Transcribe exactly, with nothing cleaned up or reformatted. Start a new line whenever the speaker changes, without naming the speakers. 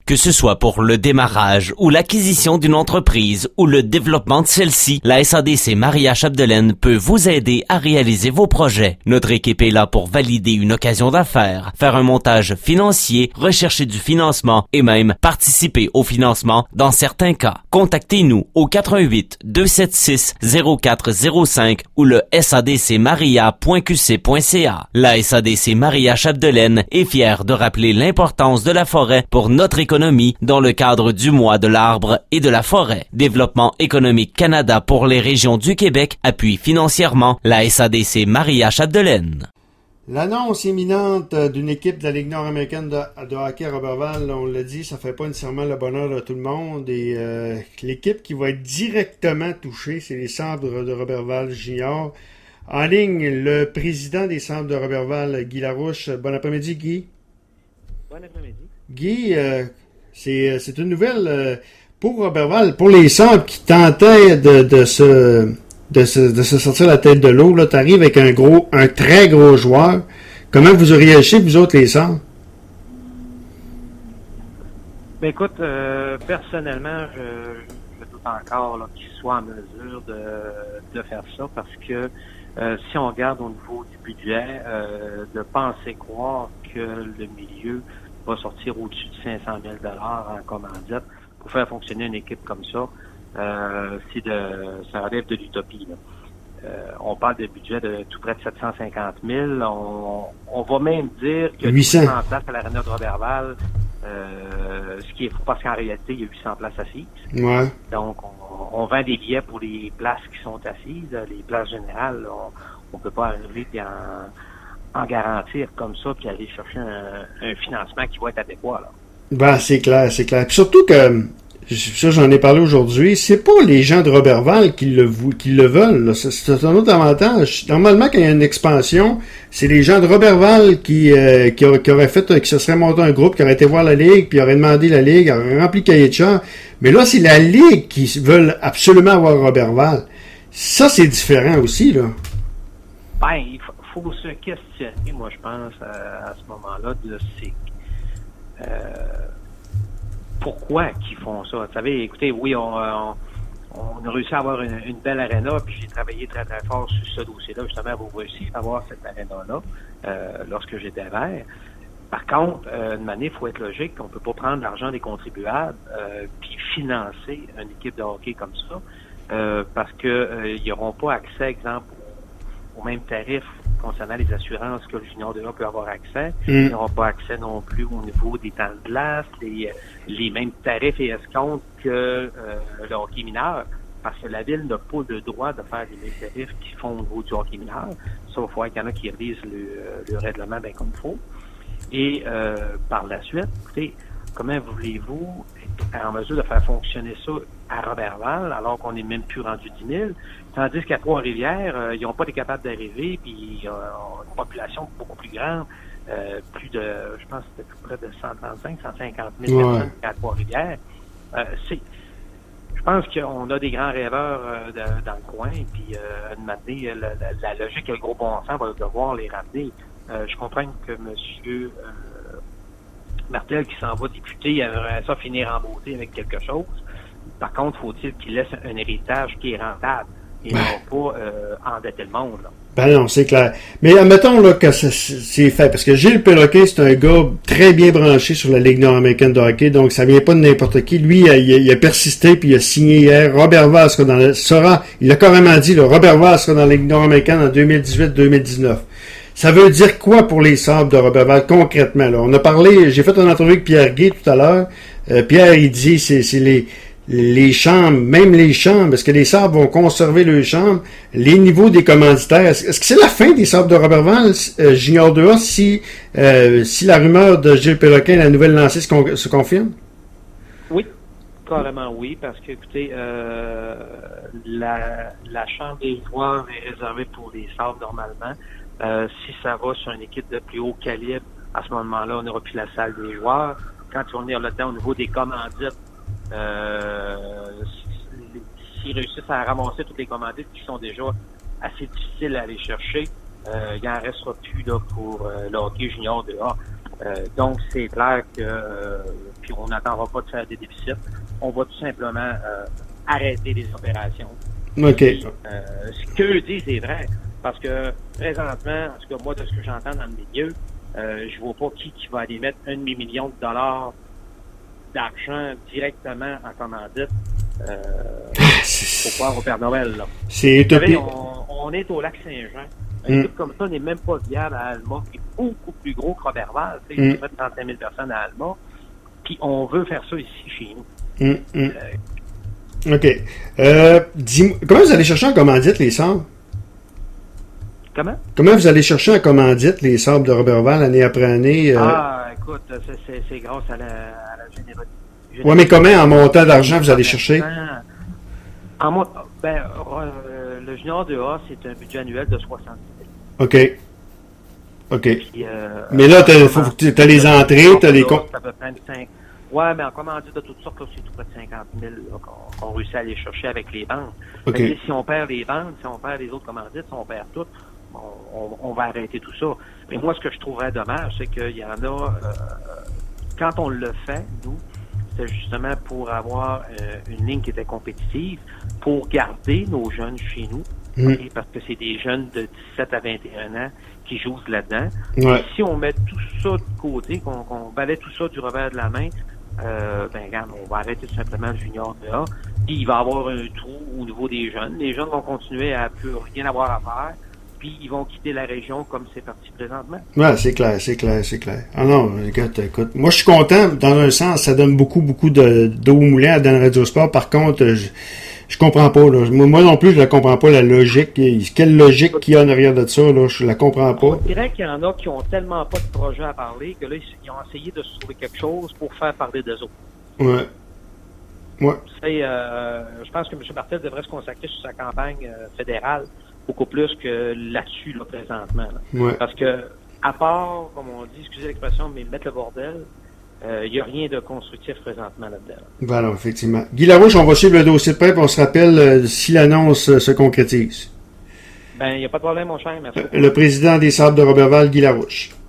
Que ce soit pour le démarrage ou l'acquisition d'une entreprise ou le développement de celle-ci, la S A D C Maria Chapdelaine peut vous aider à réaliser vos projets. Notre équipe est là pour valider une occasion d'affaires, faire un montage financier, rechercher du financement et même participer au financement dans certains cas. Contactez-nous au quatre un huit, deux sept six, zéro quatre zéro cinq ou le s a d c maria point q c point c a. La S A D C Maria Chapdelaine est fière de rappeler l'importance de la forêt pour notre économie dans le cadre du mois de l'arbre et de la forêt. Développement économique Canada pour les régions du Québec appuie financièrement la S A D C Maria Chapdelaine.
L'annonce imminente d'une équipe de la Ligue nord-américaine de, de hockey à Roberval, on l'a dit, ça fait pas nécessairement le bonheur de tout le monde. Et euh, l'équipe qui va être directement touchée, c'est les Sabres de Roberval Junior. En ligne, le président des Sabres de Roberval, Guy Larouche. Bon après-midi, Guy.
Bon après-midi.
Guy, euh, c'est, c'est une nouvelle euh, pour Roberval, pour les Sabres qui tentaient de, de, se, de, se, de se sortir la tête de l'eau. Là, tu arrives avec un gros, un très gros joueur. Comment vous auriez réagi, vous autres, les Sabres?
Ben écoute, euh, personnellement, je, je doute encore là, qu'ils soient en mesure de, de faire ça parce que euh, si on regarde au niveau du budget, euh, de penser croire que le milieu va sortir au-dessus de cinq cent mille dollars en commandite pour faire fonctionner une équipe comme ça, euh, c'est de, ça relève de l'utopie. Là. Euh, on parle de budget de tout près de sept cent cinquante mille. On, on va même dire que
huit cents
huit cents places à l'Arena de Roberval, euh, ce qui est faux parce qu'en réalité, il y a huit cents places assises.
Ouais.
Donc, on, on vend des billets pour les places qui sont assises. Les places générales, on ne peut pas arriver et en, en garantir comme ça puis aller chercher un, un financement qui va être adéquat. Là.
Ben, c'est clair, c'est clair. Puis surtout que, ça j'en ai parlé aujourd'hui, c'est pas les gens de Roberval qui le, qui le veulent. Là. C'est, c'est un autre avantage. Normalement, quand il y a une expansion, c'est les gens de Roberval qui, euh, qui, qui auraient fait, qui se seraient monté un groupe, qui auraient été voir la Ligue, puis auraient demandé la Ligue, auraient rempli le cahier de charge. Mais là, c'est la Ligue qui veulent absolument avoir Roberval. Ça, c'est différent aussi, là.
Ben, il faut, faut se questionner, moi, je pense, à, à ce moment-là, de ces... Euh, pourquoi qu'ils font ça? Vous savez, écoutez, oui, on, on, on a réussi à avoir une, une belle aréna, puis j'ai travaillé très, très fort sur ce dossier-là, justement, pour réussir à avoir cette aréna-là euh, lorsque j'étais vert. Par contre, euh, une manière, il faut être logique, on peut pas prendre l'argent des contribuables euh, puis financer une équipe de hockey comme ça, euh, parce que euh, ils n'auront pas accès, exemple, au, au même tarif concernant les assurances que le junior de A peut avoir accès. Mm. Ils n'auront pas accès non plus au niveau des temps de glace, les, les mêmes tarifs et escomptes que euh, le hockey mineur, parce que la Ville n'a pas le droit de faire les mêmes tarifs qui font au niveau du hockey mineur. Ça, il va falloir qu'il y en a qui relisent le, le règlement bien comme il faut. Et euh, par la suite, écoutez, comment voulez-vous être en mesure de faire fonctionner ça à Roberval, alors qu'on n'est même plus rendu dix mille, tandis qu'à Trois-Rivières, euh, ils n'ont pas été capables d'arriver, puis euh, une population beaucoup plus grande, euh, plus de, je pense que c'était près de cent trente-cinq, cent cinquante mille ouais. personnes à Trois-Rivières. Euh, c'est, je pense qu'on a des grands rêveurs euh, de, dans le coin, puis euh, une matinée, la, la, la logique et le gros bon sens va devoir les ramener. Euh, je comprends que M. Euh, Martel, qui s'en va député, aimerait ça finir en beauté avec quelque chose. Par contre, faut-il qu'il laisse un héritage qui est rentable et ben, non pas euh, endetter le monde. Là.
Ben non, c'est clair. Mais admettons là, que c'est, c'est fait, parce que Gilles Péloquin, c'est un gars très bien branché sur la Ligue nord-américaine de hockey, donc ça vient pas de n'importe qui. Lui, il a, il a persisté, puis il a signé hier. Robert Vaz sera dans la, sera, il a carrément dit, là, Robert Vaz sera dans la Ligue nord-américaine en deux mille dix-huit deux mille dix-neuf. Ça veut dire quoi pour les Sabres de Roberval concrètement? Là? On a parlé, j'ai fait une entrevue avec Pierre Guy tout à l'heure. Euh, Pierre, il dit c'est, c'est les, les chambres, même les chambres, est-ce que les Sabres vont conserver leurs chambres? Les niveaux des commanditaires, est-ce, est-ce que c'est la fin des Sabres de Roberval, euh, Junior deux A, si, euh, si la rumeur de Gilles Péloquin, la nouvelle lancée, se, con, se confirme?
Oui, carrément oui, parce que, écoutez, euh, la, la chambre des joueurs est réservée pour les Sabres normalement. Euh, si ça va sur une équipe de plus haut calibre, à ce moment-là, on n'aura plus la salle des joueurs. Quand on est là-dedans au niveau des commandites, euh, s'ils réussissent à ramasser toutes les commandites qui sont déjà assez difficiles à aller chercher, euh, il n'en restera plus là pour euh, le hockey junior de A. Euh, donc, c'est clair que, euh, puis on n'attendra pas de faire des déficits. On va tout simplement euh, arrêter les opérations.
OK.
Et, euh, ce qu'eux disent est vrai, parce que présentement, en tout cas, moi, de ce que j'entends dans le milieu, euh, je vois pas qui, qui va aller mettre un demi-million de dollars d'argent directement en commandite euh, pour pouvoir au Père Noël. Là.
C'est
utopique.
utopique.
On, on est au Lac-Saint-Jean. Un truc mm. comme ça n'est même pas viable à Alma, qui est beaucoup plus gros que Roberval. Tu sais, il y a trente-cinq mille personnes à Alma. Puis on veut faire ça ici, chez nous.
Mm. Mm. Euh, OK. Euh, dis-moi, comment vous allez chercher en commandite les sabres?
Comment?
Comment vous allez chercher en commandite les sabres de Roberval année après année? Euh...
Ah, écoute, c'est, c'est, c'est grâce à la, à la générosité.
Oui, mais comment en montant d'argent vous allez chercher?
En mont... ben, euh, le Junior deux A, c'est un budget annuel de soixante-dix mille.
OK. OK.
Puis, euh,
mais là, tu as les entrées, tu as les comptes.
Ouais, mais en commandite de toutes sortes, là, c'est tout près de cinquante mille là, qu'on, qu'on réussit à aller chercher avec les bandes.
Okay.
Mais, si on perd les bandes, si on perd les autres commandites, si on perd tout, on, on, on va arrêter tout ça. Mais moi, ce que je trouverais dommage, c'est qu'il y en a, euh, quand on le fait, nous, c'est justement pour avoir euh, une ligne qui était compétitive, pour garder nos jeunes chez nous, mmh. okay, parce que c'est des jeunes de dix-sept à vingt et un ans qui jouent là-dedans.
Ouais.
Et si on met tout ça de côté, qu'on, qu'on balaie tout ça du revers de la main, euh, ben regarde, on va arrêter tout simplement le junior deux A, puis il va y avoir un trou au niveau des jeunes. Les jeunes vont continuer à plus rien avoir à faire, puis ils vont quitter la région comme c'est parti présentement.
Ouais, c'est clair, c'est clair, c'est clair. Ah non, écoute, écoute. Moi, je suis content, dans un sens, ça donne beaucoup, beaucoup de, d'eau au moulin à Dan Radio Sport. Par contre, je, je comprends pas, là. Moi non plus, je la comprends pas, la logique. Quelle logique qu'il y a en arrière de ça, là, je la comprends pas.
On dirait qu'il y en a qui ont tellement pas de projet à parler que là, ils ont essayé de se trouver quelque chose pour faire parler d'eux autres.
Ouais. Ouais.
C'est, euh, je pense que M. Martel devrait se consacrer sur sa campagne euh, fédérale beaucoup plus que là-dessus, là, présentement. Là.
Ouais.
Parce que, à part, comme on dit, excusez l'expression, mais mettre le bordel, il euh, n'y a rien de constructif présentement là-dedans.
Voilà, effectivement. Guy Larouche, on va suivre le dossier de près, puis on se rappelle euh, si l'annonce euh, se concrétise.
Ben, il n'y a pas de problème, mon cher. Merci.
Euh, le président des Sables de Roberval, Guy Larouche.